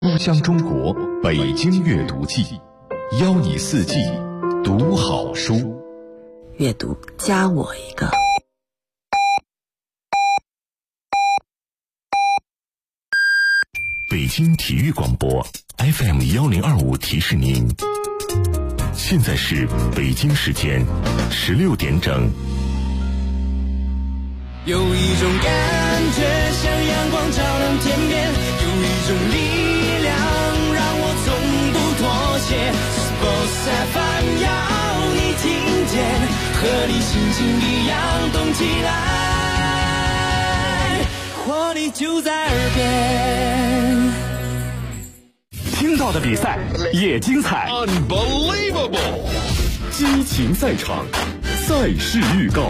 书香中国北京阅读季，邀你四季读好书。 阅读加我一个。 北京体育广播 FM1025 提示您，现在是北京时间16点整。 有一种感觉像阳光照亮天边，有一种力量让我从不妥协。Sports FM 要你听见，和你心情一样动起来，活力就在耳边。 听到的比赛也精彩 Unbelievable， 激情赛场，赛事预告。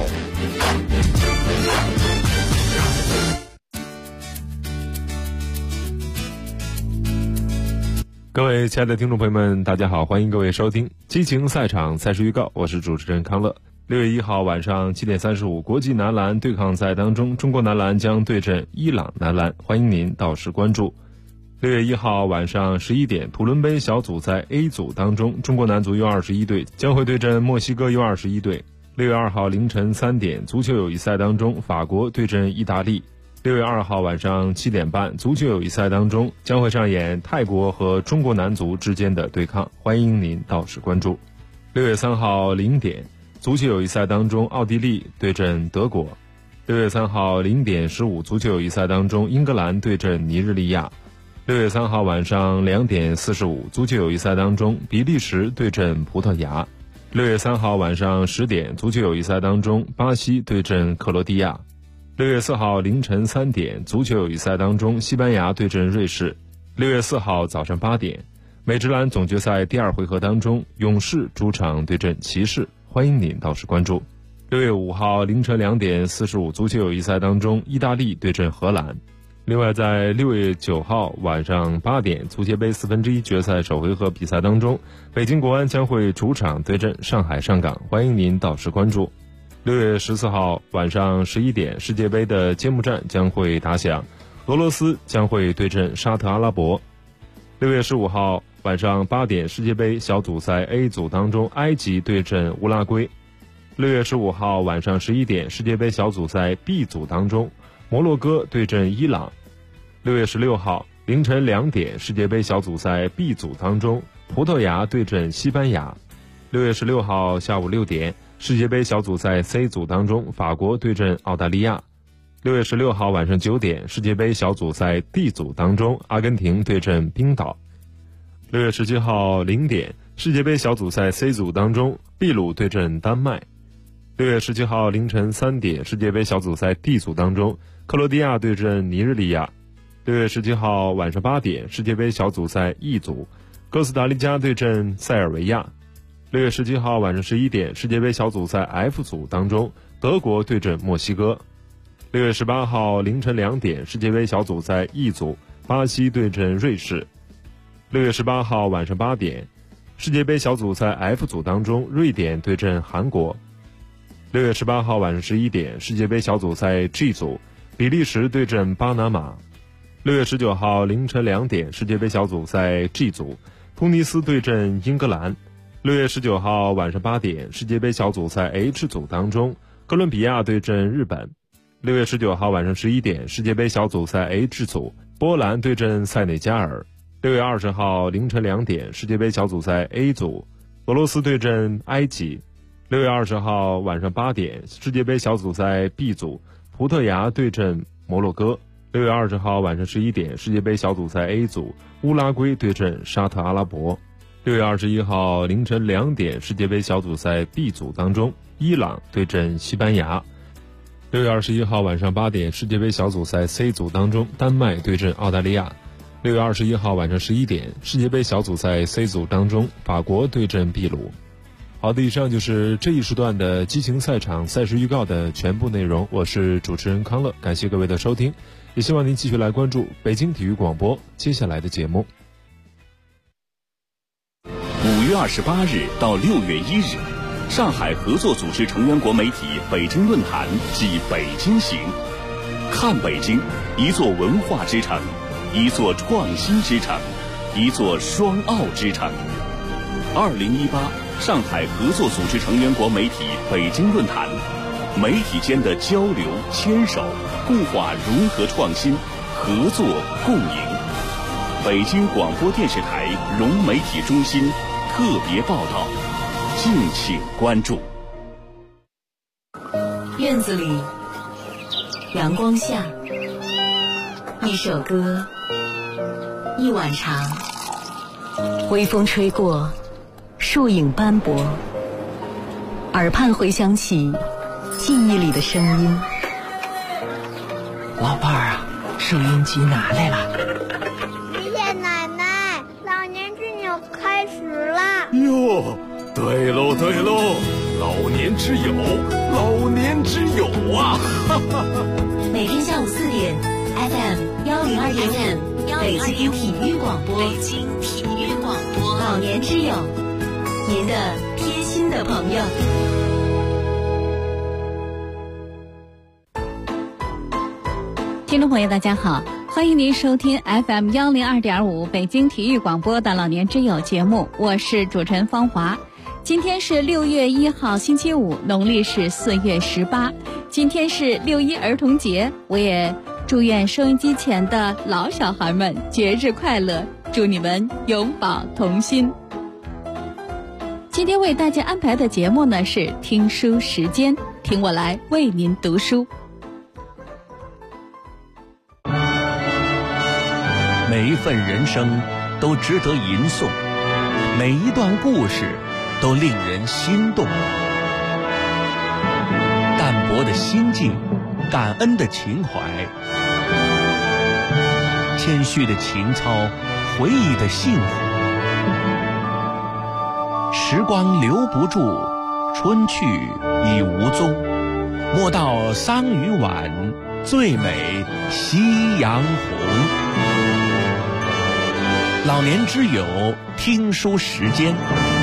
各位亲爱的听众朋友们，大家好，欢迎各位收听激情赛场赛事预告，我是主持人康乐。6月1号晚上7点35，国际男篮对抗赛当中，中国男篮将对阵伊朗男篮，欢迎您到时关注。6月1号晚上11点，土伦杯小组赛 A 组当中，中国男足 U21 队将会对阵墨西哥 U21 队。6月2号凌晨3点，足球友谊赛当中，法国对阵意大利。6月2号晚上7点半，足球友谊赛当中将会上演泰国和中国男足之间的对抗，欢迎您到时关注。6月3号0点，足球友谊赛当中，奥地利对阵德国。6月3号0点15，足球友谊赛当中，英格兰对阵尼日利亚。6月3号晚上2点45，足球友谊赛当中，比利时对阵葡萄牙。6月3号晚上10点，足球友谊赛当中，巴西对阵克罗地亚。6月4号凌晨3点，足球友谊赛当中，西班牙对阵瑞士。6月4号早上8点，美职篮总决赛第2回合当中，勇士主场对阵骑士，欢迎您到时关注。6月5号凌晨2点45，足球友谊赛当中，意大利对阵荷兰。另外在6月9号晚上8点，足协杯1/4决赛首回合比赛当中，北京国安将会主场对阵上海上港，欢迎您到时关注。6月14号晚上11点，世界杯的揭幕战将会打响，俄罗斯将会对阵沙特阿拉伯。6月15号晚上8点，世界杯小组赛 A 组当中，埃及对阵乌拉圭。6月15号晚上11点，世界杯小组赛 B 组当中，摩洛哥对阵伊朗。6月16号凌晨2点，世界杯小组赛 B 组当中，葡萄牙对阵西班牙。6月16号下午6点，世界杯小组赛 C 组当中，法国对阵澳大利亚。6月16号晚上9点，世界杯小组赛 D 组当中，阿根廷对阵冰岛。6月17号0点，世界杯小组赛 C 组当中，秘鲁对阵丹麦。6月17号凌晨3点，世界杯小组赛 D 组当中，克罗地亚对阵尼日利亚。6月17号晚上8点，世界杯小组赛 E 组，哥斯达黎加对阵塞尔维亚。6月17号晚上11点，世界杯小组赛 F 组当中，德国对阵墨西哥。6月18号凌晨2点，世界杯小组赛 E 组，巴西对阵瑞士。6月18号晚上8点，世界杯小组赛 F 组当中，瑞典对阵韩国。6月18号晚上11点，世界杯小组赛 G 组，比利时对阵巴拿马。6月19号凌晨2点，世界杯小组赛 G 组，突尼斯对阵英格兰。6月19号晚上8点，世界杯小组赛 H 组当中，哥伦比亚对阵日本。6月19号晚上11点，世界杯小组赛 H 组，波兰对阵塞内加尔。6月20号凌晨2点，世界杯小组赛 A 组，俄罗斯对阵埃及。6月20号晚上8点，世界杯小组赛 B 组，葡萄牙对阵摩洛哥。6月20号晚上11点，世界杯小组赛 A 组，乌拉圭对阵沙特阿拉伯。6月21号凌晨2点，世界杯小组赛 B 组当中，伊朗对阵西班牙。6月21号晚上8点，世界杯小组赛 C 组当中，丹麦对阵澳大利亚。6月21号晚上11点，世界杯小组赛 C 组当中，法国对阵秘鲁。好的，以上就是这一时段的激情赛场赛事预告的全部内容，我是主持人康乐，感谢各位的收听，也希望您继续来关注北京体育广播接下来的节目。 5月28日到6月1日，上海合作组织成员国媒体北京论坛暨北京行，看北京，一座文化之城，一座创新之城， 一座双奥之城。2018上海合作组织成员国媒体北京论坛，媒体间的交流牵手，固化融合创新，合作共赢。北京广播电视台融媒体中心特别报道，敬请关注。 院子里，阳光下，一首歌，一碗茶，微风吹过，树影斑驳，耳畔回响起记忆里的声音。 老伴儿啊，收音机拿来了。 谢谢奶奶，老年之友开始了。 哟，对喽对喽，老年之友，老年之友啊！ 每天下午4点 ，FM 102.5，北京体育广播，北京体育广播，老年之友，您的贴心的朋友。 听众朋友大家好，欢迎您收听 FM 102.5北京体育广播的老年之友节目，我是主持人方华。今天是6月1号星期五，农历是4月18，今天是6·1儿童节，我也祝愿收音机前的老小孩们节日快乐，祝你们永葆童心。今天为大家安排的节目呢是听书时间，听我来为您读书。 每一份人生都值得吟诵，每一段故事都令人心动。淡泊的心境，感恩的情怀，谦虚的情操，回忆的幸福。时光留不住，春去已无踪。莫道桑榆晚，最美夕阳红。老年之友听书时间。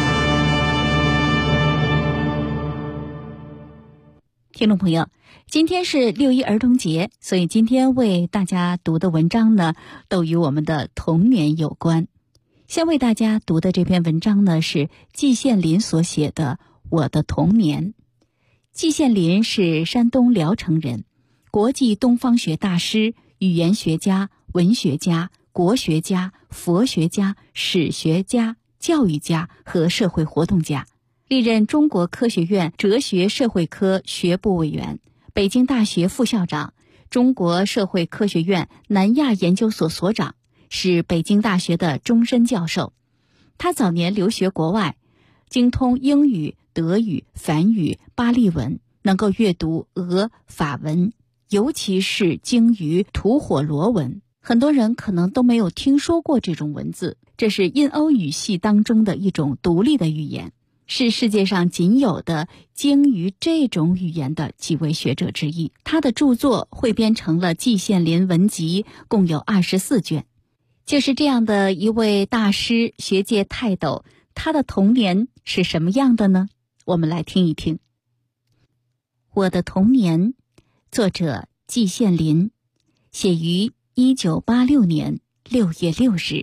听众朋友，今天是6·1儿童节，所以今天为大家读的文章呢，都与我们的童年有关。先为大家读的这篇文章呢，是季羡林所写的《我的童年》。季羡林是山东聊城人，国际东方学大师，语言学家、文学家、国学家、佛学家、史学家、教育家和社会活动家，历任中国科学院哲学社会科学部委员、北京大学副校长、中国社会科学院南亚研究所所长，是北京大学的终身教授。他早年留学国外，精通英语、德语、梵语、巴利文，能够阅读俄、法文，尤其是精于吐火罗文。很多人可能都没有听说过这种文字，这是印欧语系当中的一种独立的语言，是世界上仅有的精于这种语言的几位学者之一。他的著作汇编成了季羡林文集，共有24卷。就是这样的一位大师，学界泰斗，他的童年是什么样的呢？我们来听一听。《我的童年》，作者季羡林，写于1986年6月6日。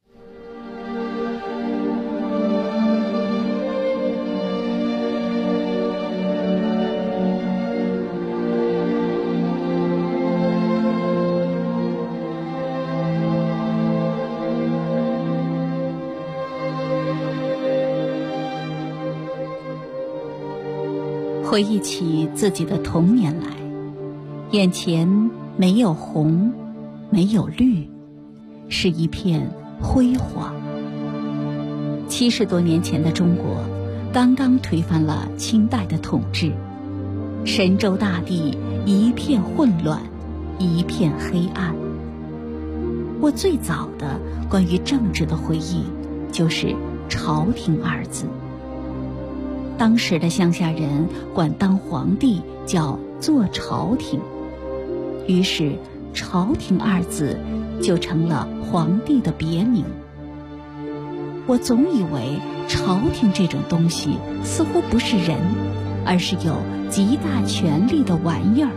回忆起自己的童年来，眼前没有红，没有绿，是一片辉煌。70多年前的中国刚刚推翻了清代的统治，神州大地一片混乱，一片黑暗。我最早的关于政治的回忆就是朝廷二字。当时的乡下人管当皇帝叫做朝廷，于是朝廷二字就成了皇帝的别名。我总以为朝廷这种东西似乎不是人，而是有极大权力的玩意儿。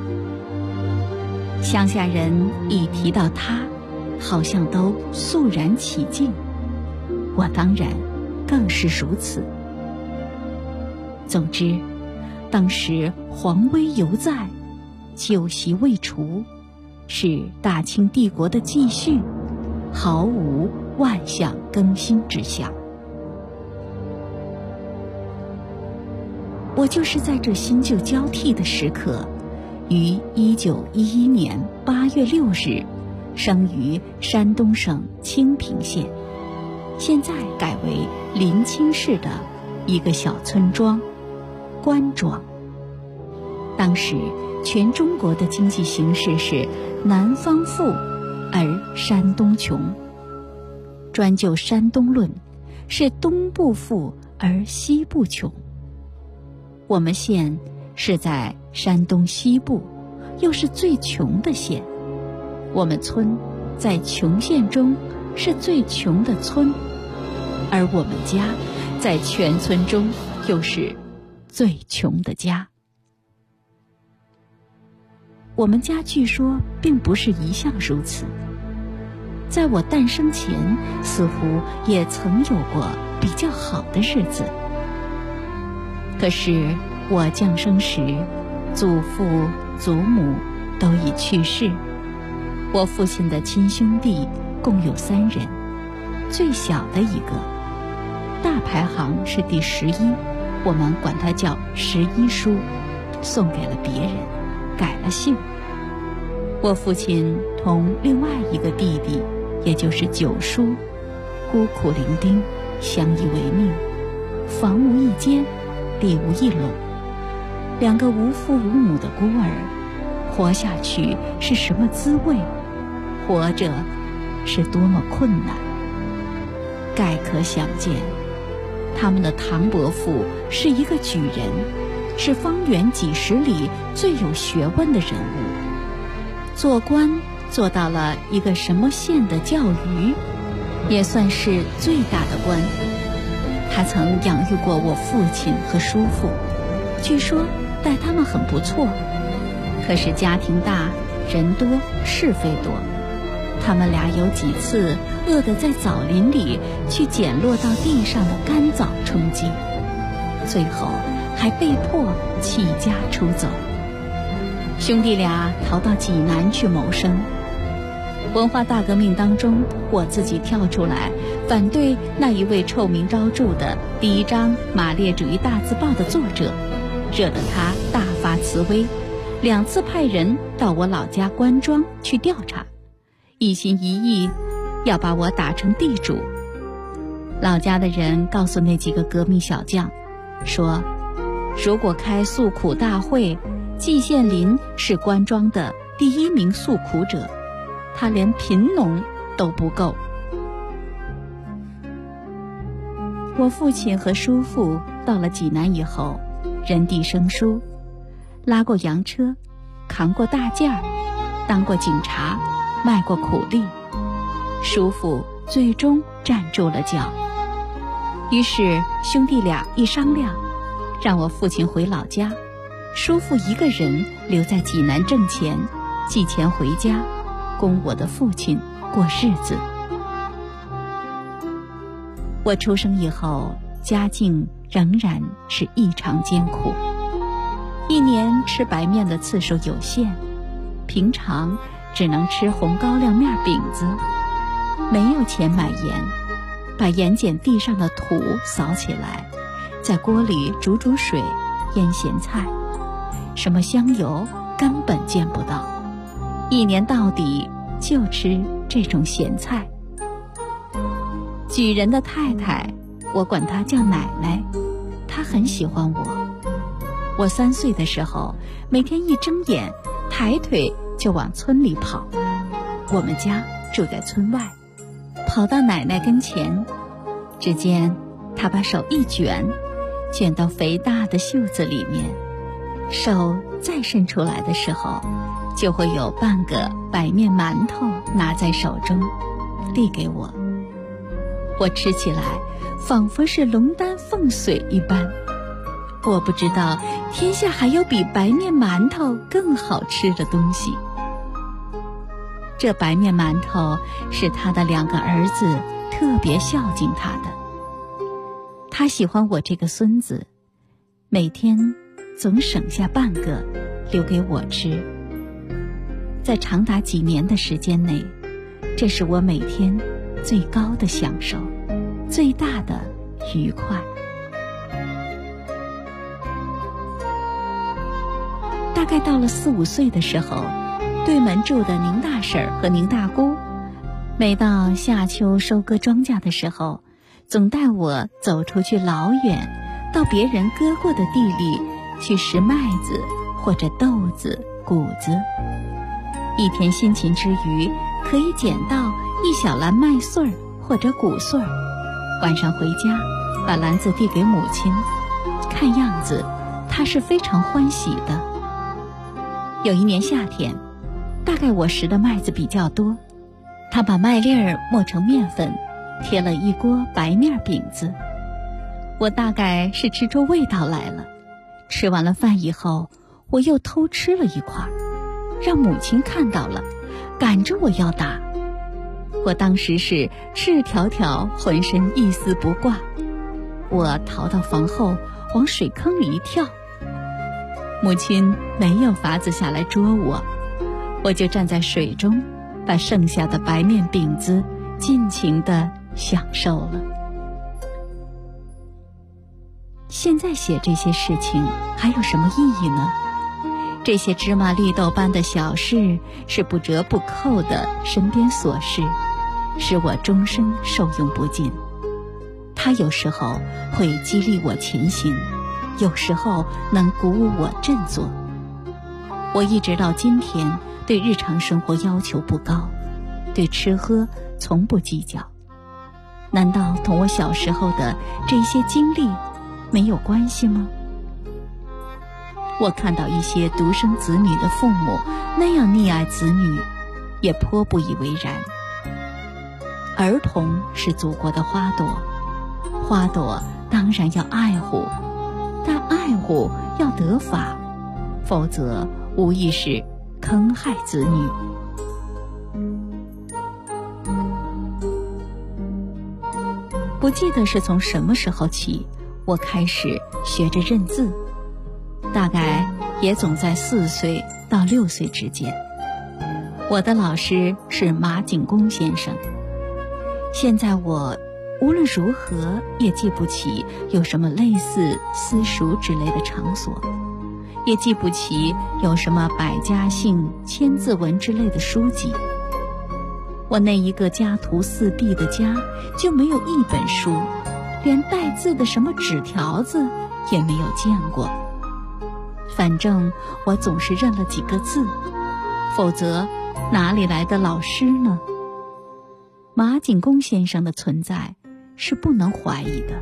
乡下人一提到它，好像都肃然起敬， 我当然更是如此。总之，当时皇威犹在，旧习未除，是大清帝国的继续，毫无万象更新之象。我就是在这新旧交替的时刻，于1911年8月6日生于山东省清平县，现在改为临清市的一个小村庄关庄。当时全中国的经济形势是南方富而山东穷，专就山东论，是东部富而西部穷。我们县是在山东西部，又是最穷的县。我们村在穷县中是最穷的村，而我们家在全村中又是最穷的家。我们家据说并不是一向如此，在我诞生前似乎也曾有过比较好的日子。可是我降生时，祖父祖母都已去世，我父亲的亲兄弟共有3人，最小的一个大排行是第11，我们管他叫11叔，送给了别人，改了姓。我父亲同另外一个弟弟，也就是9叔，孤苦伶仃，相依为命，房无一间，地无一垄，2个无父无母的孤儿，活下去是什么滋味？活着是多么困难？概可想见。他们的唐伯父是一个举人，是方圆几十里最有学问的人物，做官做到了一个什么县的教余，也算是最大的官。他曾养育过我父亲和叔父，据说待他们很不错。可是家庭大，人多，是非多，他们俩有几次饿得在枣林里去捡落到地上的干枣充饥，最后还被迫弃家出走。兄弟俩逃到济南去谋生。文化大革命当中，我自己跳出来反对那一位臭名昭著的第1张马列主义大字报的作者，惹得他大发慈悲，2次派人到我老家关庄去调查，一心一意要把我打成地主。老家的人告诉那几个革命小将说，如果开诉苦大会，季羡林是关庄的第1名诉苦者，他连贫农都不够。我父亲和叔父到了济南以后，人地生疏，拉过洋车，扛过大件儿，当过警察，卖过苦力。叔父最终站住了脚，于是兄弟俩一商量，让我父亲回老家，叔父一个人留在济南挣钱，寄钱回家，供我的父亲过日子。我出生以后，家境仍然是异常艰苦，一年吃白面的次数有限，平常只能吃红高粱面饼子，没有钱买盐，把盐碱地上的土扫起来，在锅里煮水，腌咸菜，什么香油根本见不到，一年到底就吃这种咸菜。举人的太太，我管她叫奶奶，她很喜欢我。我3岁的时候，每天一睁眼，抬腿就往村里跑。我们家住在村外，跑到奶奶跟前，只见她把手一卷，卷到肥大的袖子里面，手再伸出来的时候，就会有半个白面馒头拿在手中，递给我。我吃起来仿佛是龙丹凤髓一般，我不知道天下还有比白面馒头更好吃的东西。这白面馒头是他的2个儿子特别孝敬他的。他喜欢我这个孙子，每天总省下半个留给我吃。在长达几年的时间内，这是我每天最高的享受，最大的愉快。大概到了4、5岁的时候，对门住的宁大婶和宁大姑，每到夏秋收割庄稼的时候，总带我走出去老远，到别人割过的地里去拾麦子或者豆子、谷子。一天辛勤之余，可以捡到一小篮麦穗儿或者谷穗儿。晚上回家，把篮子递给母亲，看样子她是非常欢喜的。有一年夏天，大概我拾的麦子比较多，她把麦粒儿磨成面粉，贴了一锅白面饼子。我大概是吃出味道来了，吃完了饭以后，我又偷吃了一块，让母亲看到了，赶着我要打。我当时是赤条条，浑身一丝不挂。我逃到房后，往水坑里一跳。母亲没有法子下来捉我，我就站在水中，把剩下的白面饼子尽情地享受了。现在写这些事情还有什么意义呢？这些芝麻绿豆般的小事，是不折不扣的身边琐事，使我终生受用不尽。它有时候会激励我前行，有时候能鼓舞我振作。我一直到今天对日常生活要求不高，对吃喝从不计较。难道同我小时候的这些经历没有关系吗？我看到一些独生子女的父母那样溺爱子女，也颇不以为然。儿童是祖国的花朵，花朵当然要爱护，但爱护要得法，否则无疑是坑害子女。不记得是从什么时候起，我开始学着认字，大概也总在4岁到6岁之间。我的老师是马景公先生。现在我无论如何也记不起有什么类似私塾之类的场所，也记不起有什么百家姓、千字文之类的书籍。我那一个家徒4壁的家就没有一本书，连带字的什么纸条子也没有见过。反正我总是认了几个字，否则哪里来的老师呢？马景公先生的存在是不能怀疑的。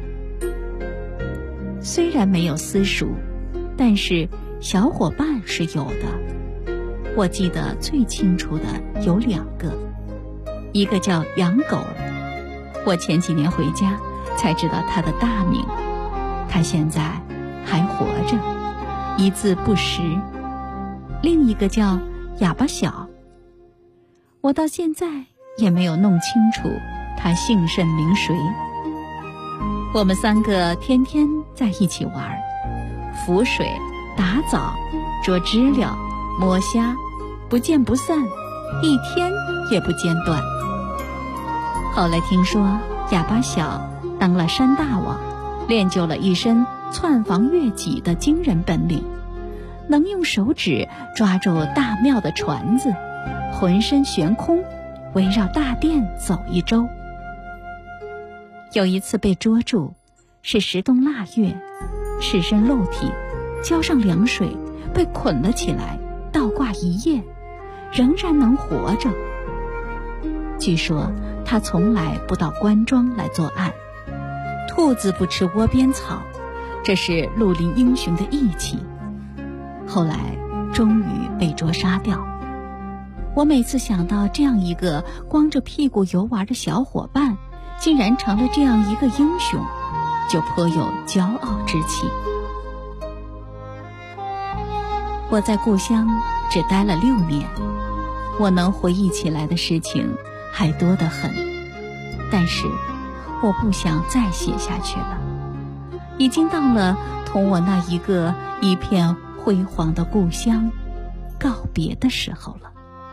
虽然没有私塾，但是小伙伴是有的。我记得最清楚的有2个，一个叫杨狗，我前几年回家才知道他的大名，他现在还活着，一字不识。另一个叫哑巴小，我到现在也没有弄清楚他姓甚名谁。我们3个天天在一起玩，浮水、打枣、捉知了、摸虾，不见不散，一天也不间断。后来听说哑巴小当了山大王，练就了一身窜房越脊的惊人本领，能用手指抓住大庙的船子，浑身悬空，围绕大殿走一周。有一次被捉住，是10冬腊月，赤身露体，浇上凉水，被捆了起来，倒挂1夜，仍然能活着。据说他从来不到官庄来作案。兔子不吃窝边草，这是绿林英雄的义气。后来终于被捉杀掉。我每次想到这样一个光着屁股游玩的小伙伴竟然成了这样一个英雄，就颇有骄傲之气。我在故乡只待了6年，我能回忆起来的事情还多得很。 但是我不想再写下去了，已经到了同我那一个一片辉煌的故乡告别的时候了。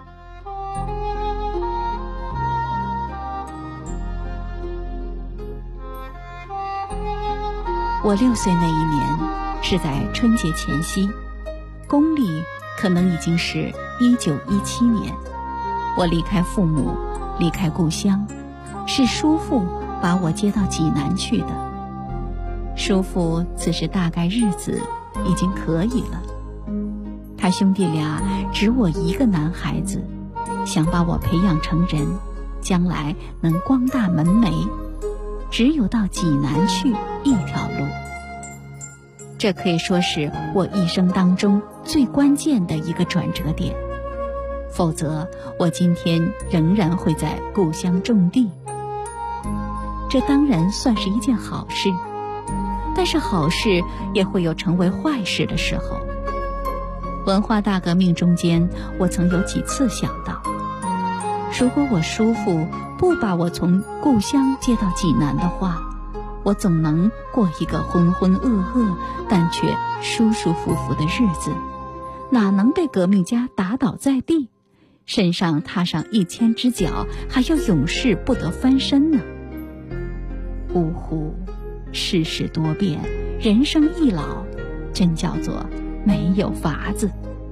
我6岁那一年是在春节前夕，公历可能已经是1917年。我离开父母，离开故乡，是叔父把我接到济南去的。叔父此时大概日子已经可以了，他兄弟俩只我一个男孩子，想把我培养成人，将来能光大门楣，只有到济南去一条路。这可以说是我一生当中最关键的一个转折点，否则我今天仍然会在故乡种地。这当然算是一件好事，但是好事也会有成为坏事的时候。文化大革命中间，我曾有几次想到，如果我叔父不把我从故乡接到济南的话，我总能过一个浑浑噩噩但却舒舒服服的日子，哪能被革命家打倒在地，身上踏上1000只脚，还要永世不得翻身呢？呜呼，世事多变，人生易老，真叫做没有法子。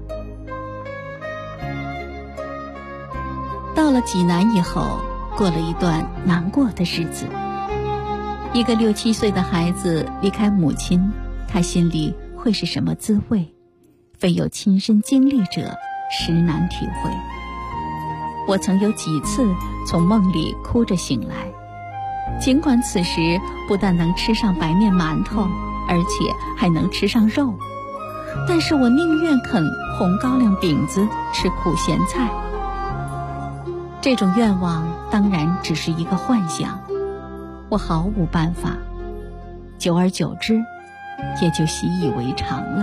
到了济南以后，过了一段难过的日子。一个6、7岁的孩子离开母亲，他心里会是什么滋味？非有亲身经历者，实难体会。我曾有几次从梦里哭着醒来，尽管此时不但能吃上白面馒头，而且还能吃上肉，但是我宁愿啃红高粱饼子，吃苦咸菜。这种愿望当然只是一个幻想，我毫无办法，久而久之也就习以为常了。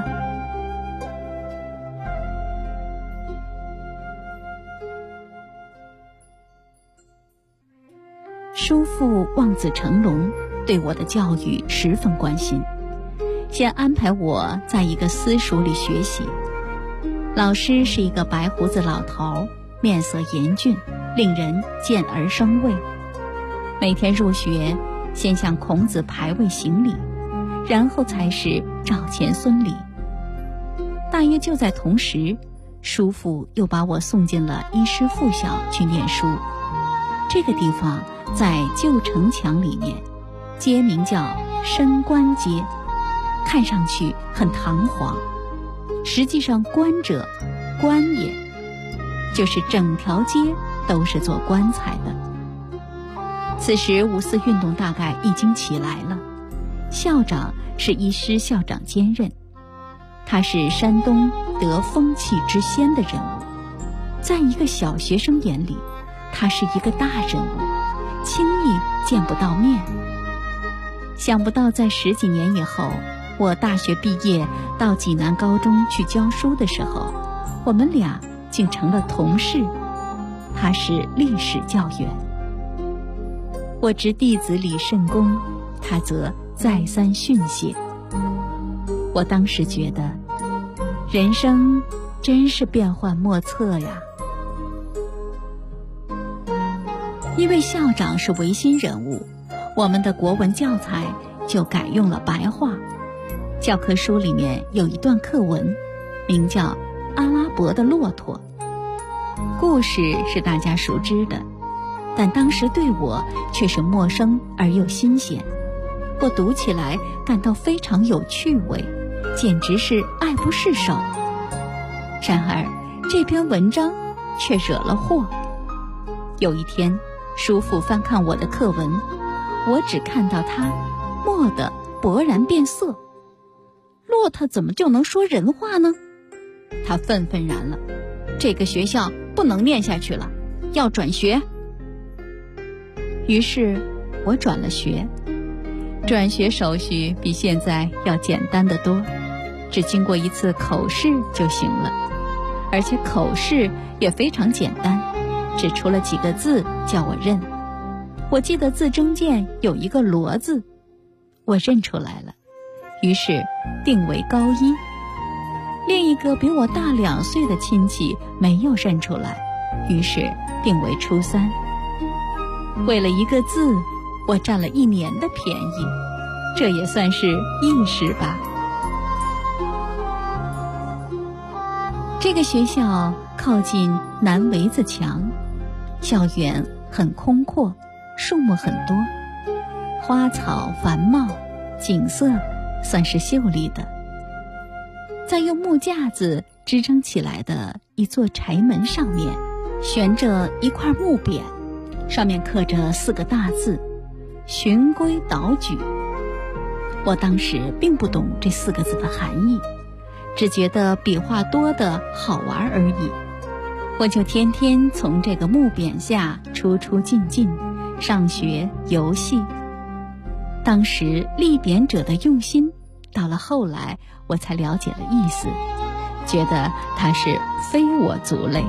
叔父望子成龙，对我的教育十分关心，先安排我在一个私塾里学习。老师是一个白胡子老头，面色严峻，令人见而生畏。每天入学，先向孔子排位行礼，然后才是赵钱孙礼。大约就在同时，叔父又把我送进了医师附小去念书。这个地方在旧城墙里面，街名叫升官街，看上去很堂皇，实际上官者官也，就是整条街都是做棺材的。此时五四运动大概已经起来了，校长是医师校长兼任，他是山东得风气之先的人物，在一个小学生眼里，他是一个大人物，轻易见不到面。想不到在10几年以后，我大学毕业到济南高中去教书的时候，我们俩竟成了同事。他是历史教员，我执弟子礼圣公，他则再三训诫。我当时觉得人生真是变幻莫测呀。因为校长是维新人物，我们的国文教材就改用了白话。教科书里面有一段课文，名叫《阿拉伯的骆驼》。故事是大家熟知的，但当时对我却是陌生而又新鲜。我读起来感到非常有趣味，简直是爱不释手。然而这篇文章却惹了祸。有一天，叔父翻看我的课文，我只看到他蓦地勃然变色。骆驼怎么就能说人话呢？他愤愤然了，这个学校不能念下去了，要转学。于是我转了学，转学手续比现在要简单得多，只经过一次口试就行了，而且口试也非常简单，只出了几个字叫我认。 我记得字中间有一个罗字，我认出来了，于是定为高一。另一个比我大2岁的亲戚没有认出来，于是定为初3。为了一个字，我占了1年的便宜，这也算是意识吧。这个学校靠近南围子墙，校园很空阔，树木很多，花草繁茂，景色算是秀丽的。在用木架子支撑起来的一座柴门上面，悬着一块木匾，上面刻着4个大字：循规蹈矩。我当时并不懂这4个字的含义，只觉得笔画多的好玩而已。我就天天从这个木匾下出出进进，上学游戏。当时立匾者的用心，到了后来我才了解了意思，觉得他是非我族类。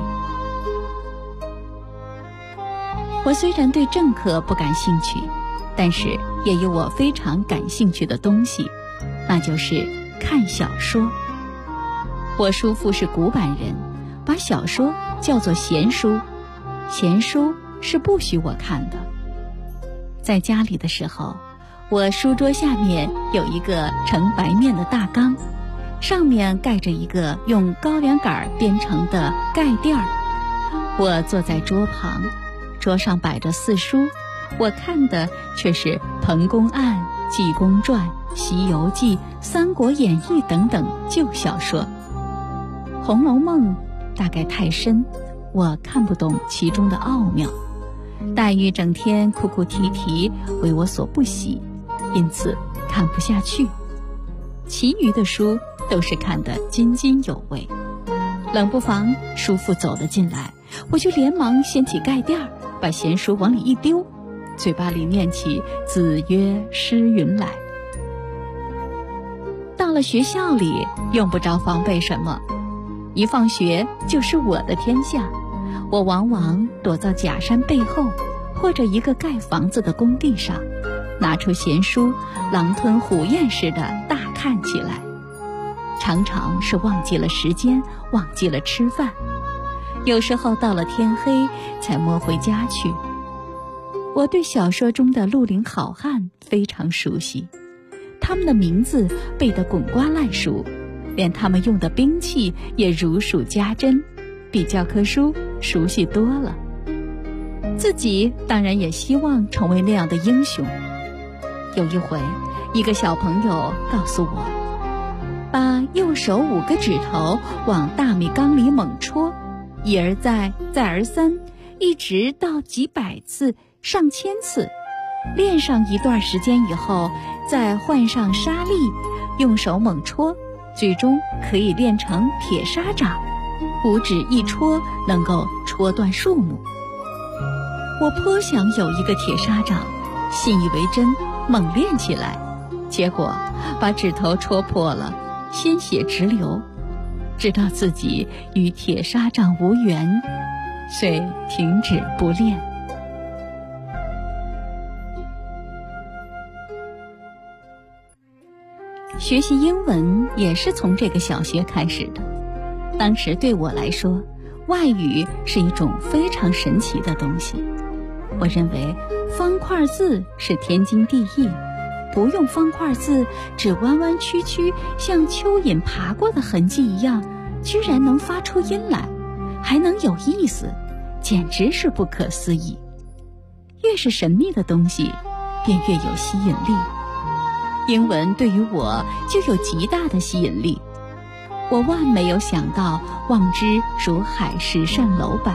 我虽然对政课不感兴趣，但是也有我非常感兴趣的东西，那就是看小说。我叔父是古板人，把小说叫做闲书，闲书是不许我看的。在家里的时候，我书桌下面有一个盛白面的大缸，上面盖着一个用高粱杆编成的盖垫儿。我坐在桌旁，桌上摆着4书，我看的却是《彭公案》《济公传》《西游记》《三国演义》等等旧小说。《红楼梦》大概太深，我看不懂其中的奥妙。黛玉整天哭哭啼啼，为我所不喜，因此看不下去。其余的书都是看得津津有味。冷不防叔父走了进来，我就连忙掀起盖垫，把闲书往里一丢，嘴巴里念起子曰诗云来。到了学校里，用不着防备什么，一放学就是我的天下。我往往躲到假山背后，或者一个盖房子的工地上，拿出闲书，狼吞虎咽似的大看起来。常常是忘记了时间，忘记了吃饭，有时候到了天黑才摸回家去。我对小说中的绿林好汉非常熟悉，他们的名字背得滚瓜烂熟，连他们用的兵器也如数家珍，比教科书熟悉多了。自己当然也希望成为那样的英雄。有一回，一个小朋友告诉我，把右手5个指头往大米缸里猛戳，一而再再而三，一直到几百次上千次，练上一段时间以后，再换上沙粒，用手猛戳，最终可以练成铁砂掌，5指一戳能够戳断树木。我颇想有一个铁砂掌，信以为真，猛练起来，结果把指头戳破了，鲜血直流，知道自己与铁砂掌无缘，遂停止不练。学习英文也是从这个小学开始的。当时对我来说，外语是一种非常神奇的东西。我认为方块字是天经地义，不用方块字，只弯弯曲曲像蚯蚓爬过的痕迹一样，居然能发出音来，还能有意思，简直是不可思议。越是神秘的东西，便越有吸引力。英文对于我就有极大的吸引力，我万没有想到望之如海市蜃楼般。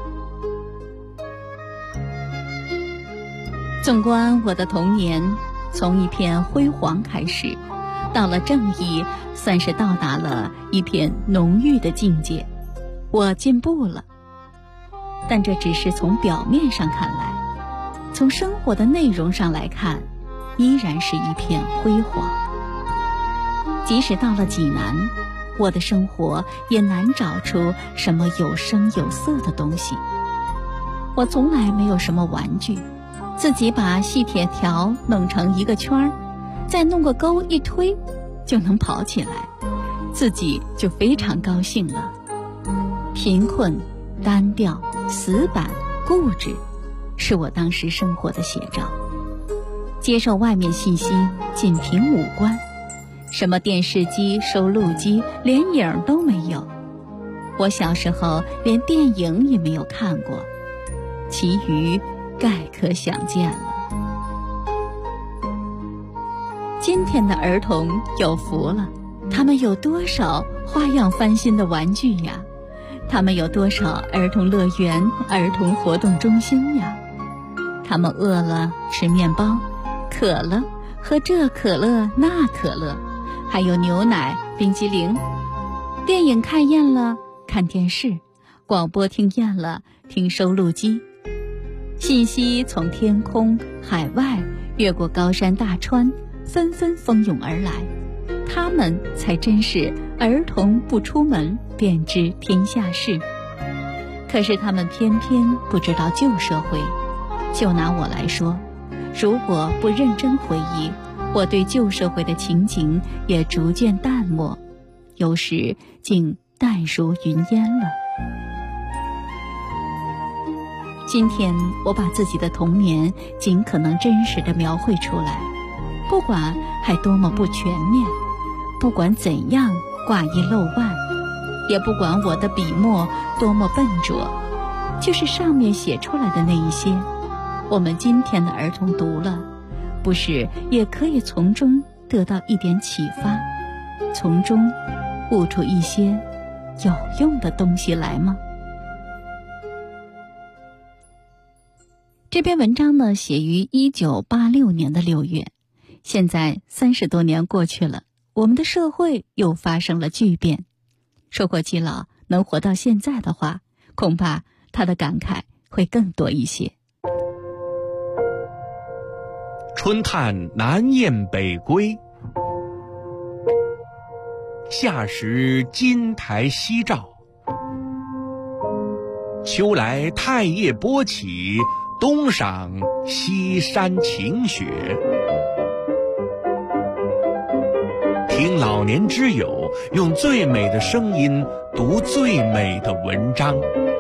纵观我的童年，从一片辉煌开始，到了正义，算是到达了一片浓郁的境界。我进步了，但这只是从表面上看来，从生活的内容上来看，依然是一片辉煌。即使到了济南，我的生活也难找出什么有声有色的东西。我从来没有什么玩具， 自己把细铁条弄成一个圈儿，再弄个钩一推，就能跑起来，自己就非常高兴了。贫困、单调、死板、固执，是我当时生活的写照。接受外面信息仅凭五官，什么电视机、收录机，连影都没有。我小时候连电影也没有看过，其余概可想见了。今天的儿童有福了，他们有多少花样翻新的玩具呀？他们有多少儿童乐园、儿童活动中心呀？他们饿了吃面包，渴了喝这可乐那可乐，还有牛奶、冰激凌。电影看厌了看电视，广播听厌了听收录机。信息从天空、海外越过高山大川，纷纷蜂拥而来。他们才真是儿童不出门便知天下事。可是他们偏偏不知道旧社会。就拿我来说，如果不认真回忆，我对旧社会的情景也逐渐淡漠，有时竟淡如云烟了。今天我把自己的童年尽可能真实地描绘出来，不管还多么不全面，不管怎样挂一漏万，也不管我的笔墨多么笨拙，就是上面写出来的那一些，我们今天的儿童读了，不是也可以从中得到一点启发，从中悟出一些有用的东西来吗？这篇文章呢，写于1986年的6月，现在30多年过去了，我们的社会又发生了巨变。说过基佬能活到现在的话，恐怕他的感慨会更多一些。 春探南雁北归，夏时金台夕照，秋来太液波起，冬赏西山晴雪。听老年之友用最美的声音读最美的文章。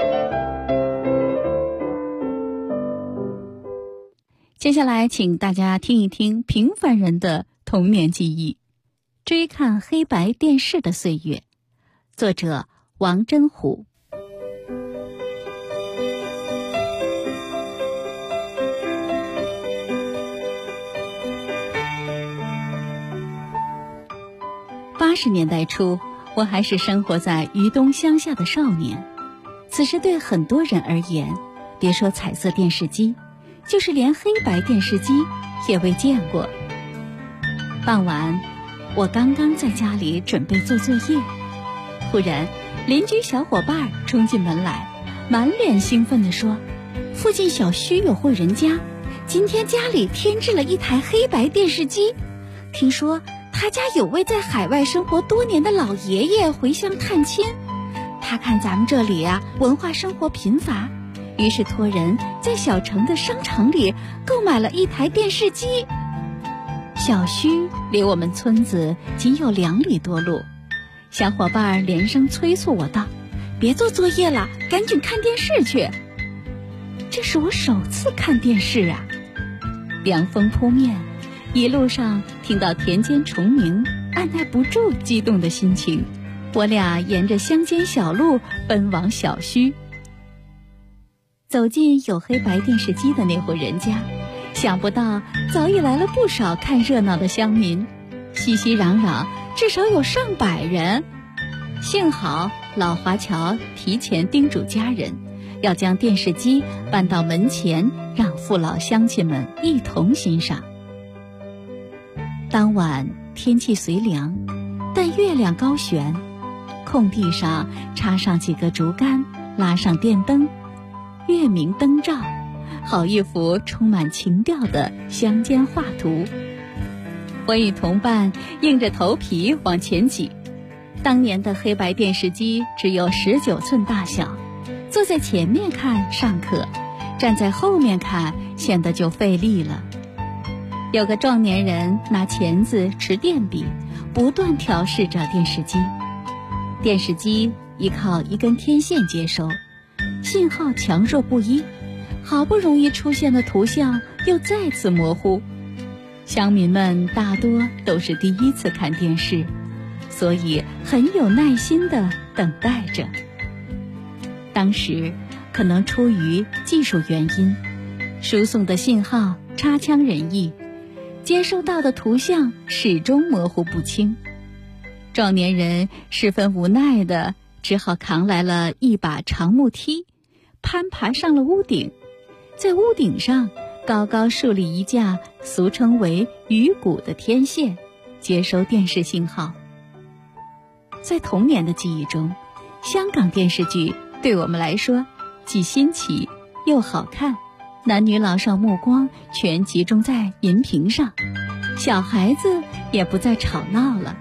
接下来请大家听一听平凡人的童年记忆，追看黑白电视的岁月。作者王真虎。80年代初，我还是生活在渝东乡下的少年。此时对很多人而言，别说彩色电视机，就是连黑白电视机也未见过。傍晚，我刚刚在家里准备做作业，忽然邻居小伙伴冲进门来，满脸兴奋地说：“附近小区有户人家，今天家里添置了一台黑白电视机。听说他家有位在海外生活多年的老爷爷回乡探亲，他看咱们这里文化生活贫乏，于是托人在小城的商场里购买了一台电视机。”小区离我们村子仅有2里多路，小伙伴连声催促我道：“别做作业了，赶紧看电视去。”这是我首次看电视啊！凉风扑面，一路上听到田间虫鸣，按耐不住激动的心情，我俩沿着乡间小路奔往小区。走进有黑白电视机的那户人家，想不到早已来了不少看热闹的乡民，熙熙攘攘，至少有上百人。幸好老华侨提前叮嘱家人，要将电视机搬到门前，让父老乡亲们一同欣赏。当晚天气虽凉，但月亮高悬，空地上插上几个竹竿，拉上电灯，月明灯照，好一幅充满情调的乡间画图。我与同伴硬着头皮往前挤。当年的黑白电视机只有19寸大小，坐在前面看上课， 站在后面看显得就费力了。有个壮年人拿钳子持电笔，不断调试着电视机。电视机依靠一根天线接收，信号强弱不一，好不容易出现的图像又再次模糊。乡民们大多都是第一次看电视，所以很有耐心地等待着。当时可能出于技术原因，输送的信号差强人意，接收到的图像始终模糊不清。壮年人十分无奈的，只好扛来了一把长木梯，攀爬上了屋顶，在屋顶上高高竖立一架俗称为鱼骨的天线，接收电视信号。在童年的记忆中，香港电视剧对我们来说既新奇又好看，男女老少目光全集中在荧屏上，小孩子也不再吵闹了。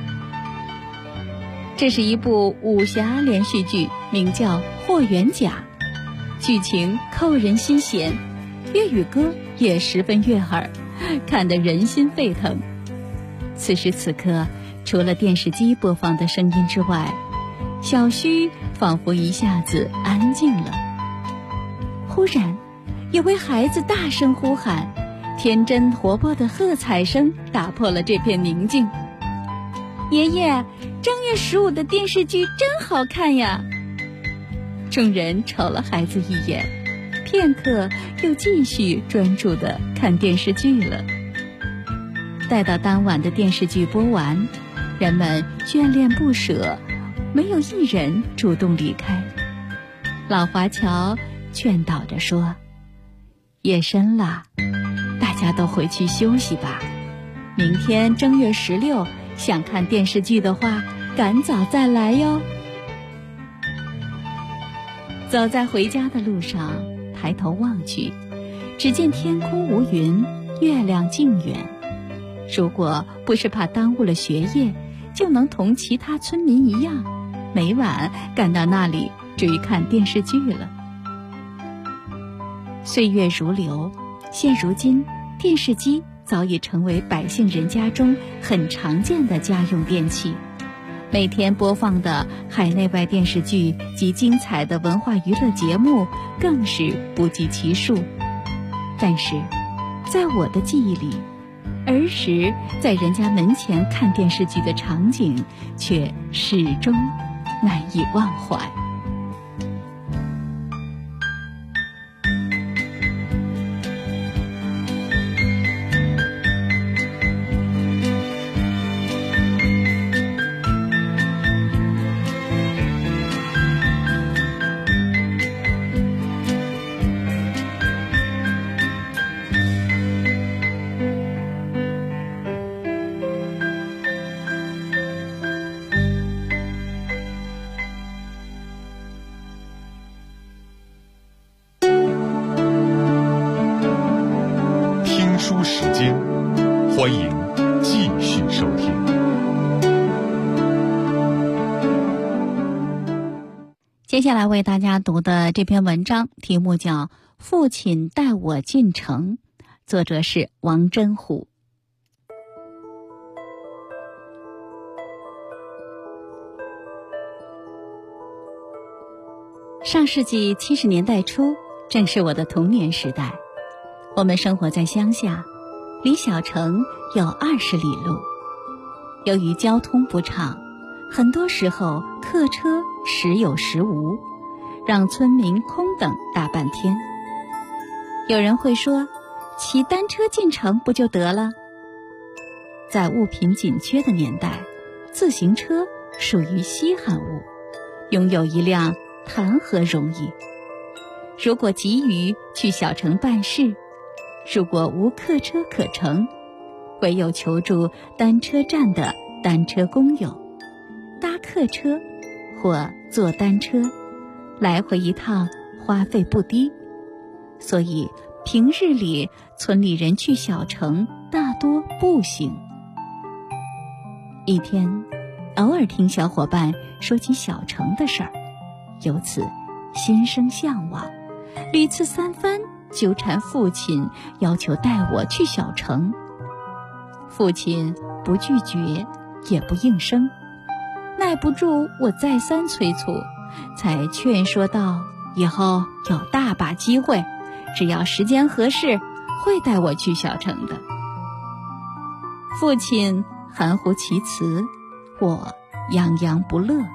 这是一部武侠连续剧，名叫《霍元甲》，剧情扣人心弦，粤语歌也十分悦耳，看得人心沸腾。此时此刻，除了电视机播放的声音之外，小区仿佛一下子安静了。忽然，有位孩子大声呼喊，天真活泼的喝彩声打破了这片宁静。爷爷，正月15的电视剧真好看呀！众人瞅了孩子一眼，片刻又继续专注地看电视剧了。待到当晚的电视剧播完，人们眷恋不舍，没有一人主动离开。老华侨劝导着说：夜深了，大家都回去休息吧。明天正月16，想看电视剧的话，赶早再来哟。走在回家的路上，抬头望去，只见天空无云，月亮静远。如果不是怕耽误了学业，就能同其他村民一样，每晚赶到那里追看电视剧了。岁月如流，现如今电视机早已成为百姓人家中很常见的家用电器，每天播放的海内外电视剧及精彩的文化娱乐节目更是不计其数。但是在我的记忆里，儿时在人家门前看电视剧的场景却始终难以忘怀。 书时间，欢迎继续收听。 接下来为大家读的这篇文章题目叫《父亲带我进城》，作者是王真虎。上世纪70年代初，正是我的童年时代。我们生活在乡下，离小城有20里路。由于交通不畅，很多时候客车时有时无，让村民空等大半天。有人会说，骑单车进城不就得了？在物品紧缺的年代，自行车属于稀罕物，拥有一辆谈何容易。如果急于去小城办事，如果无客车可乘，唯有求助单车站的单车工友，搭客车或坐单车，来回一趟花费不低。所以平日里村里人去小城大多步行。一天，偶尔听小伙伴说起小城的事儿，由此心生向往， 屡次三番纠缠父亲，要求带我去小城。父亲不拒绝，也不应声，耐不住我再三催促，才劝说道：以后有大把机会，只要时间合适，会带我去小城的。父亲含糊其辞，我洋洋不乐。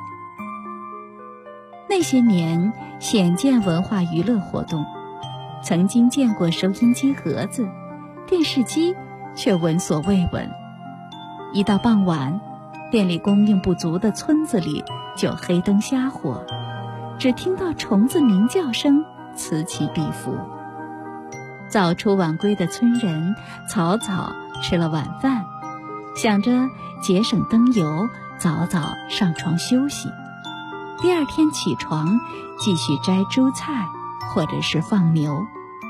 那些年鲜见文化娱乐活动，曾经见过收音机盒子、电视机，却闻所未闻。一到傍晚，电力供应不足的村子里就黑灯瞎火，只听到虫子鸣叫声此起彼伏。早出晚归的村人草草吃了晚饭，想着节省灯油，早早上床休息。第二天起床，继续摘猪菜，或者是放牛。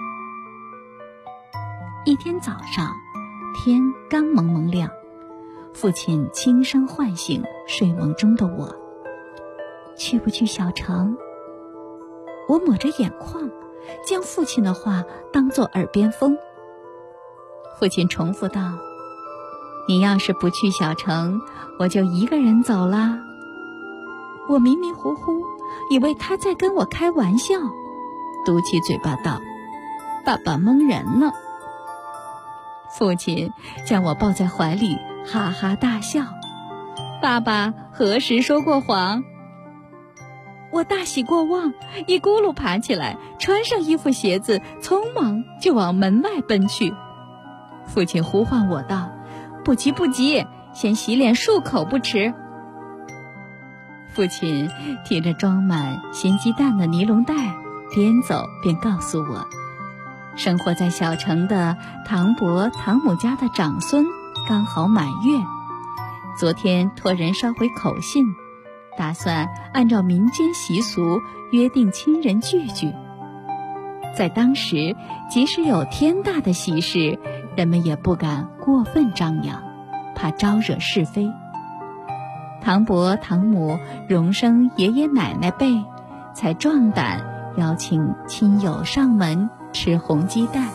一天早上，天刚蒙蒙亮，父亲轻声唤醒睡梦中的我：去不去小城？我抹着眼眶，将父亲的话当作耳边风。父亲重复道：你要是不去小城，我就一个人走啦。我迷迷糊糊，以为他在跟我开玩笑，嘟起嘴巴道：爸爸蒙人呢。父亲将我抱在怀里，哈哈大笑：爸爸何时说过谎？我大喜过望，一咕噜爬起来，穿上衣服鞋子，匆忙就往门外奔去。父亲呼唤我道：不急不急，先洗脸漱口不迟。父亲提着装满咸鸡蛋的尼龙袋，边走边告诉我，生活在小城的唐伯唐母家的长孙刚好满月，昨天托人捎回口信，打算按照民间习俗约定亲人聚聚。在当时，即使有天大的喜事，人们也不敢过分张扬，怕招惹是非。唐伯唐母荣升爷爷奶奶辈，才壮胆邀请亲友上门吃红鸡蛋。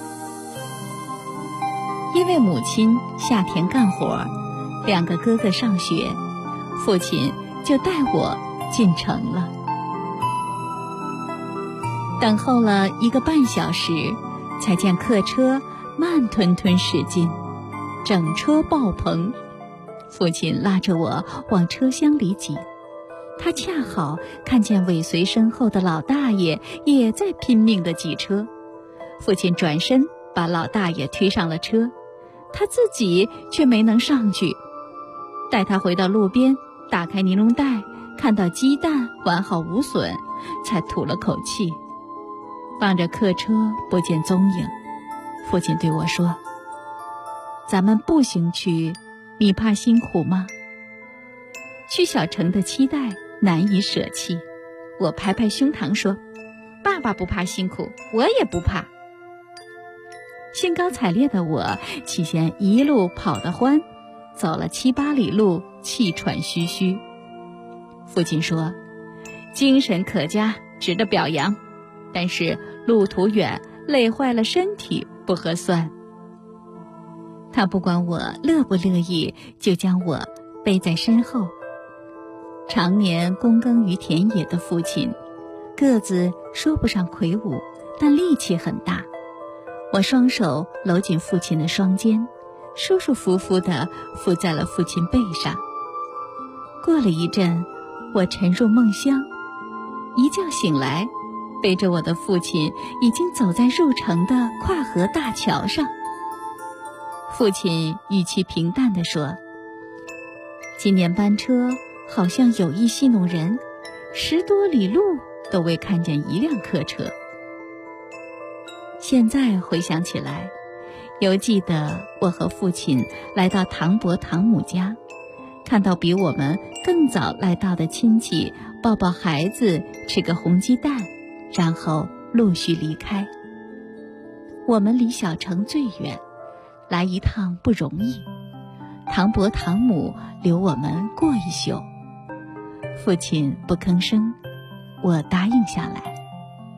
因为母亲下田干活，两个哥哥上学，父亲就带我进城了。等候了1个半小时，才见客车慢吞吞驶进，整车爆棚。父亲拉着我往车厢里挤，他恰好看见尾随身后的老大爷也在拼命地挤车。父亲转身把老大爷推上了车，他自己却没能上去。待他回到路边，打开尼龙袋，看到鸡蛋完好无损，才吐了口气。望着客车不见踪影，父亲对我说：咱们步行去，你怕辛苦吗？去小城的期待难以舍弃。我拍拍胸膛说：爸爸不怕辛苦，我也不怕。兴高采烈的我起先一路跑得欢，走了7、8里路，气喘吁吁。父亲说：精神可嘉，值得表扬，但是路途远，累坏了身体不合算。他不管我乐不乐意，就将我背在身后。常年躬耕于田野的父亲，个子说不上魁梧，但力气很大。我双手搂紧父亲的双肩，舒舒服服地伏在了父亲背上。过了一阵，我沉入梦乡，一觉醒来，背着我的父亲已经走在入城的跨河大桥上。父亲语气平淡地说：今年班车好像有意戏弄人，10多里路都未看见一辆客车。现在回想起来，犹记得我和父亲来到唐伯唐母家，看到比我们更早来到的亲戚抱抱孩子，吃个红鸡蛋，然后陆续离开。我们离小城最远，来一趟不容易，唐伯唐母留我们过一宿。父亲不吭声，我答应下来。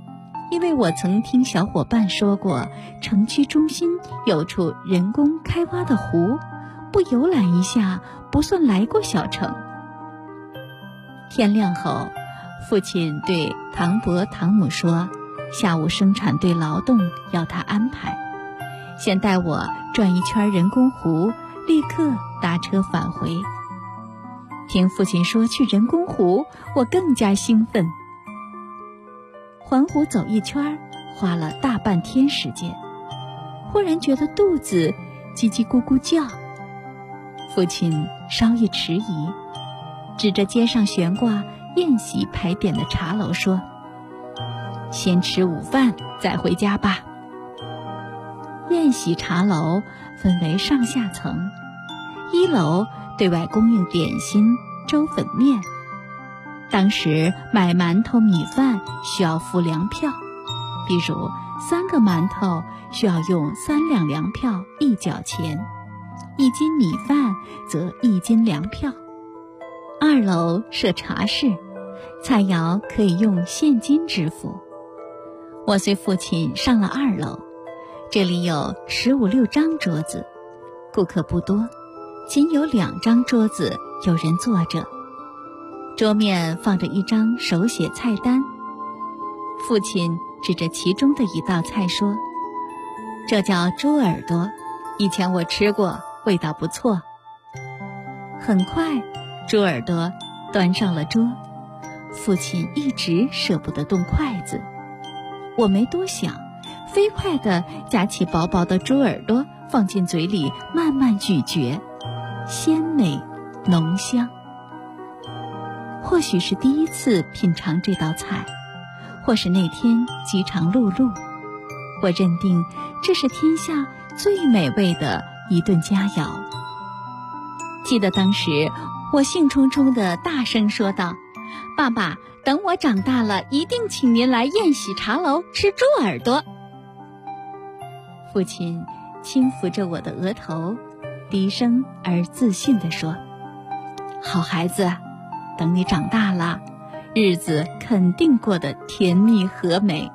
因为我曾听小伙伴说过，城区中心有处人工开挖的湖，不游览一下不算来过小城。天亮后，父亲对唐伯唐母说，下午生产队劳动要他安排，先带我转一圈人工湖，立刻搭车返回。听父亲说去人工湖，我更加兴奋。环湖走一圈，花了大半天时间，忽然觉得肚子叽叽咕咕叫。父亲稍一迟疑，指着街上悬挂宴席牌匾的茶楼说，先吃午饭再回家吧。宴席茶楼分为上下层，一楼对外供应点心、粥粉面。当时买馒头米饭需要付粮票，比如3个馒头需要用3两粮票1角钱，1斤米饭则1斤粮票。2楼设茶室，菜肴可以用现金支付。我随父亲上了2楼，这里有15、16张桌子，顾客不多，仅有2张桌子有人坐着。桌面放着一张手写菜单，父亲指着其中的一道菜说，这叫猪耳朵，以前我吃过，味道不错。很快猪耳朵端上了桌，父亲一直舍不得动筷子。我没多想，飞快地夹起薄薄的猪耳朵放进嘴里慢慢咀嚼，鲜美浓香。或许是第一次品尝这道菜，或是那天饥肠辘辘，我认定这是天下最美味的一顿佳肴。记得当时我兴冲冲地大声说道，爸爸，等我长大了一定请您来宴席茶楼吃猪耳朵。父亲轻抚着我的额头，低声而自信地说，好孩子，等你长大了，日子肯定过得甜蜜和美。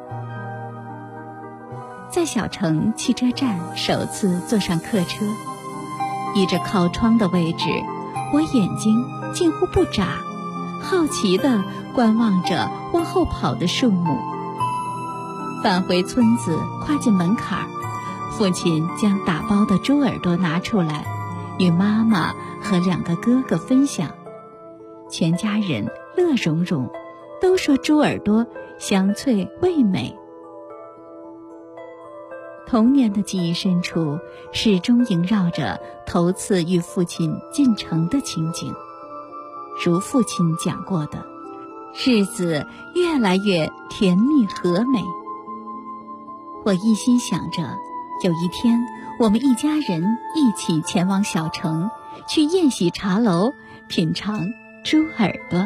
在小城汽车站首次坐上客车，依着靠窗的位置，我眼睛近乎不眨，好奇地观望着往后跑的树木。返回村子，跨进门槛，父亲将打包的猪耳朵拿出来，与妈妈和2个哥哥分享。全家人乐融融，都说猪耳朵香脆味美。童年的记忆深处，始终萦绕着头次与父亲进城的情景。如父亲讲过的，日子越来越甜蜜和美。我一心想着，有一天我们一家人一起前往小城，去宴席茶楼品尝猪耳朵。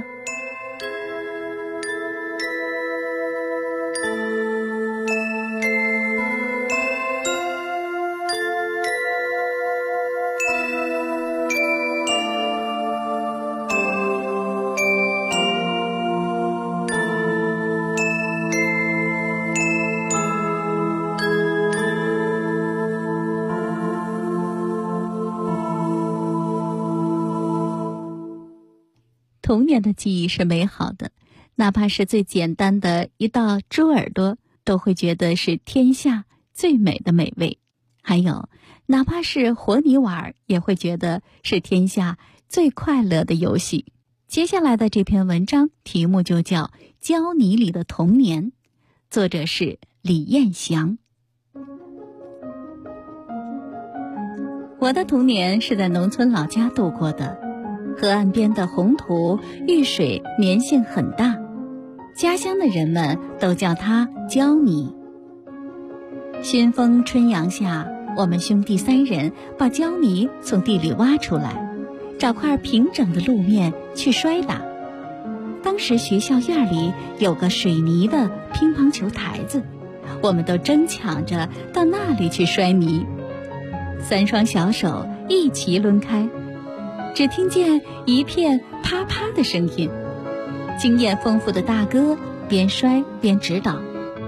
童年的记忆是美好的，哪怕是最简单的一道猪耳朵，都会觉得是天下最美的美味。还有，哪怕是和泥碗，也会觉得是天下最快乐的游戏。接下来的这篇文章题目就叫《胶泥里的童年》，作者是李彦祥。我的童年是在农村老家度过的，河岸边的红土遇水粘性很大，家乡的人们都叫它胶泥。新丰春阳下，我们兄弟3人把胶泥从地里挖出来，找块平整的路面去摔打。当时学校院里有个水泥的乒乓球台子，我们都争抢着到那里去摔泥。3双小手一齐抡开，只听见一片啪啪的声音。经验丰富的大哥边摔边指导，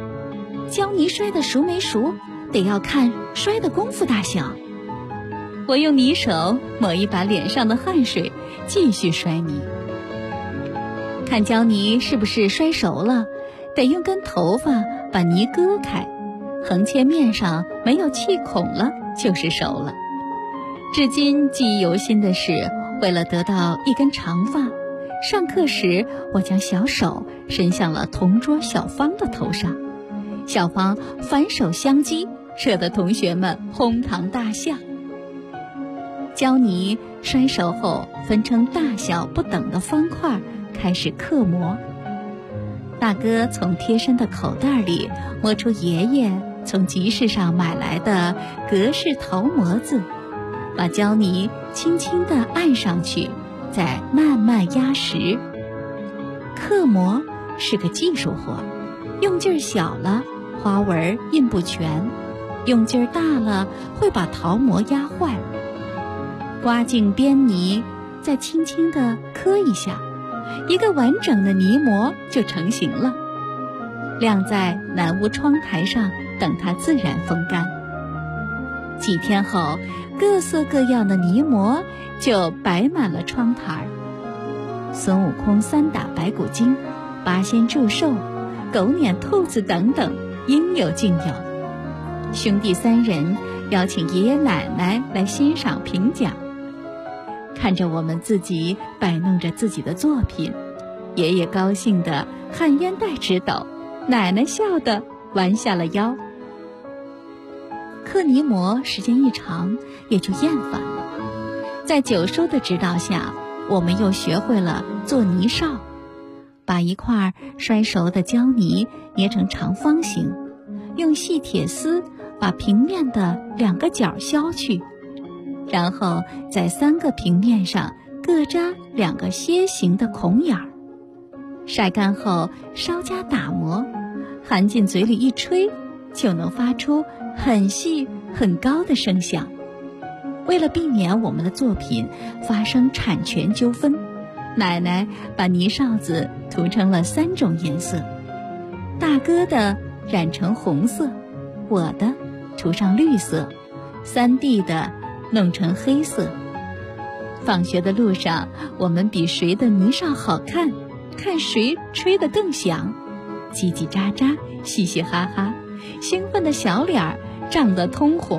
胶泥摔得熟没熟，得要看摔的功夫大小。我用泥手抹一把脸上的汗水，继续摔泥。看胶泥是不是摔熟了，得用根头发把泥割开，横切面上没有气孔了，就是熟了。至今记忆犹新的是，为了得到一根长发，上课时我将小手伸向了同桌小芳的头上，小芳反手相击，惹得同学们哄堂大笑。胶泥摔熟后，分成大小不等的方块，开始刻模。大哥从贴身的口袋里摸出爷爷从集市上买来的格式陶模子，把胶泥轻轻地按上去，再慢慢压实。刻模是个技术活，用劲儿小了，花纹印不全；用劲儿大了，会把陶模压坏。刮净边泥，再轻轻地磕一下，一个完整的泥模就成型了，晾在南屋窗台上，等它自然风干。几天后，各色各样的泥模就摆满了窗台。孙悟空3打白骨精、8仙祝寿、狗撵兔子等等，应有尽有。兄弟3人邀请爷爷奶奶来欣赏评奖。看着我们自己摆弄着自己的作品，爷爷高兴得汗烟袋直抖，奶奶笑得弯下了腰。刻泥模时间一长，也就厌烦了。在九叔的指导下，我们又学会了做泥哨，把一块摔熟的胶泥捏成长方形，用细铁丝把平面的2个角削去，然后在3个平面上各扎2个楔形的孔眼儿。晒干后稍加打磨，含进嘴里一吹，就能发出很细很高的声响。为了避免我们的作品发生产权纠纷，奶奶把泥哨子涂成了3种颜色，大哥的染成红色，我的涂上绿色，3弟的弄成黑色。放学的路上，我们比谁的泥哨好看，看谁吹得更响，叽叽喳喳，嘻嘻哈哈，兴奋的小脸儿涨得通红。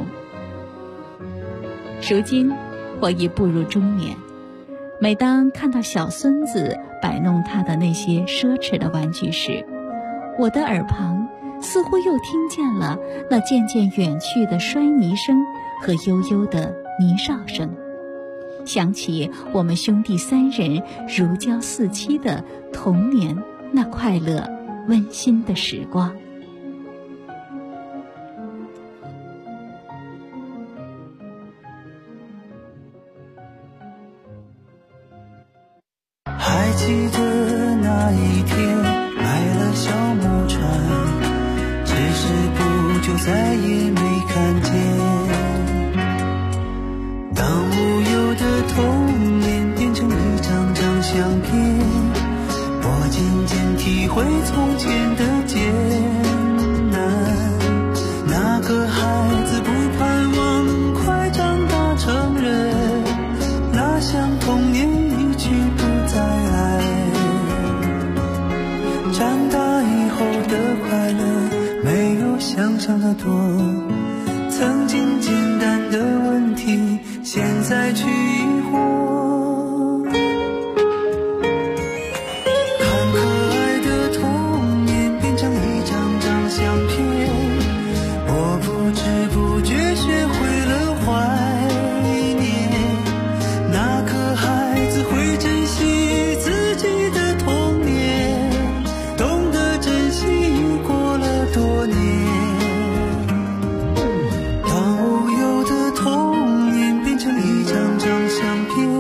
如今我已步入中年，每当看到小孙子摆弄他的那些奢侈的玩具时，我的耳旁似乎又听见了那渐渐远去的摔泥声和悠悠的泥哨声，想起我们兄弟3人如胶似漆的童年那快乐温馨的时光。 还记得那一天买了小木船，只是不久再也没看见。当无忧的童年变成一张张相片，我渐渐体会从前的艰难。那个孩子不盼望快长大成人，那像童年一去不再来。长大以后的快乐没有想象的多，曾经简单的问题现在去疑惑。看可爱的童年变成一张张相片，我不知不觉学会了怀念。那个孩子会珍惜自己的童年，懂得珍惜已过了多年。当无忧的童年变成一张张相片，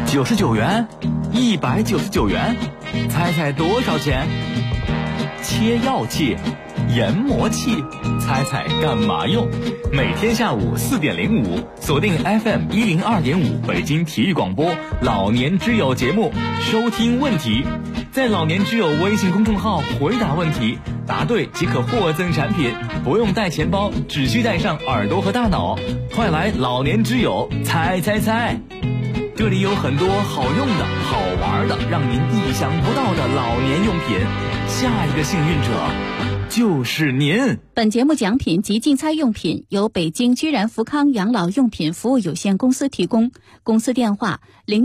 99元，199元，猜猜多少钱？切药器、研磨器，猜猜干嘛用？每天下午4点05，锁定 FM 102.5北京体育广播老年之友节目，收听问题，在老年之友微信公众号回答问题，答对即可获赠产品，不用带钱包，只需带上耳朵和大脑。快来老年之友猜猜猜！这里有很多好用的、好玩的，让您意想不到的老年用品。下一个幸运者就是您。 本节目奖品及竞猜用品由北京居然福康养老用品服务有限公司提供，公司电话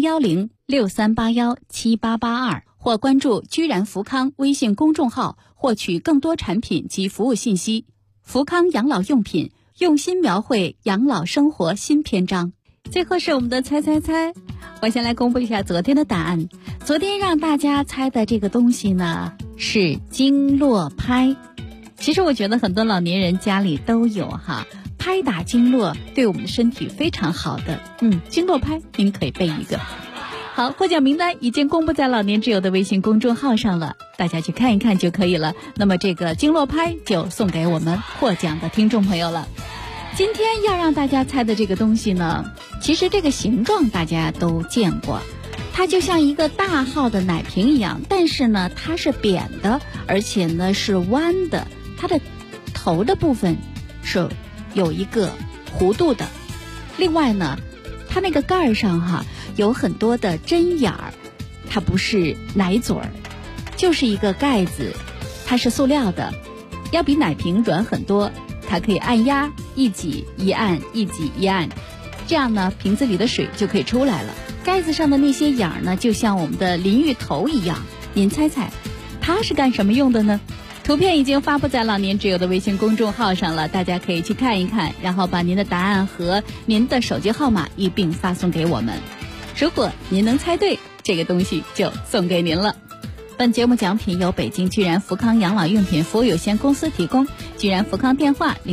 01063817882，或关注居然福康微信公众号获取更多产品及服务信息。福康养老用品，用心描绘养老生活新篇章。最后是我们的猜猜猜，我先来公布一下昨天的答案。昨天让大家猜的这个东西呢是经络拍。其实我觉得很多老年人家里都有哈，拍打经络对我们的身体非常好的。经络拍您可以备一个。好，获奖名单已经公布在老年之友的微信公众号上了，大家去看一看就可以了。那么这个经络拍就送给我们获奖的听众朋友了。今天要让大家猜的这个东西呢，其实这个形状大家都见过，它就像一个大号的奶瓶一样，但是呢它是扁的，而且呢是弯的，它的头的部分是有一个弧度的。另外呢，它那个盖上有很多的针眼儿，它不是奶嘴儿，就是一个盖子，它是塑料的，要比奶瓶软很多，它可以按压，一挤一按，一挤一按，这样呢瓶子里的水就可以出来了。盖子上的那些眼儿呢，就像我们的淋浴头一样，您猜猜它是干什么用的呢？图片已经发布在老年之友的微信公众号上了，大家可以去看一看，然后把您的答案和您的手机号码一并发送给我们。如果您能猜对，这个东西就送给您了。本节目奖品由北京居然福康养老用品服务有限公司提供，居然福康电话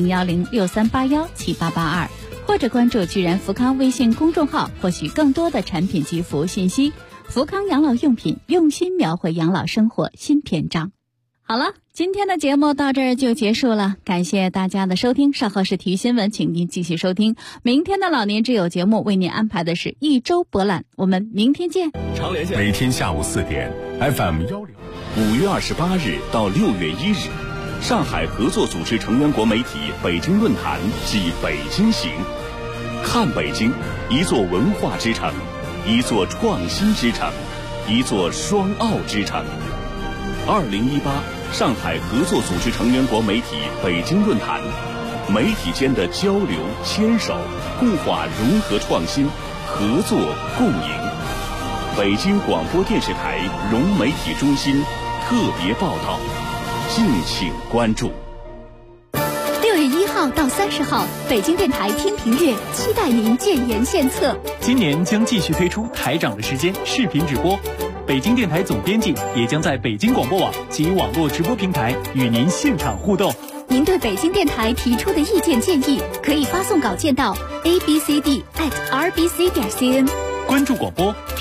01063817882，或者关注居然福康微信公众号获取更多的产品及服务信息。福康养老用品，用心描绘养老生活新篇章。好了，今天的节目到这儿就结束了，感谢大家的收听。稍后是体育新闻，请您继续收听。明天的老年之友节目为您安排的是一周博览，我们明天见。 常连线每天下午4点 FM 10。 5月28日到6月1日，上海合作组织成员国媒体北京论坛暨北京行，看北京，一座文化之城，一座创新之城，一座双奥之城。2018上海合作组织成员国媒体北京论坛，媒体间的交流牵手，固化融合创新，合作共赢。北京广播电视台融媒体中心特别报道，敬请关注。 6月1号到30号，北京电台听评乐期待您建言献策。 今年将继续推出台长的时间视频直播，北京电台总编辑也将在北京广播网及网络直播平台与您现场互动。 您对北京电台提出的意见建议，可以发送稿件到 abcd@rbc.cn。 关注广播，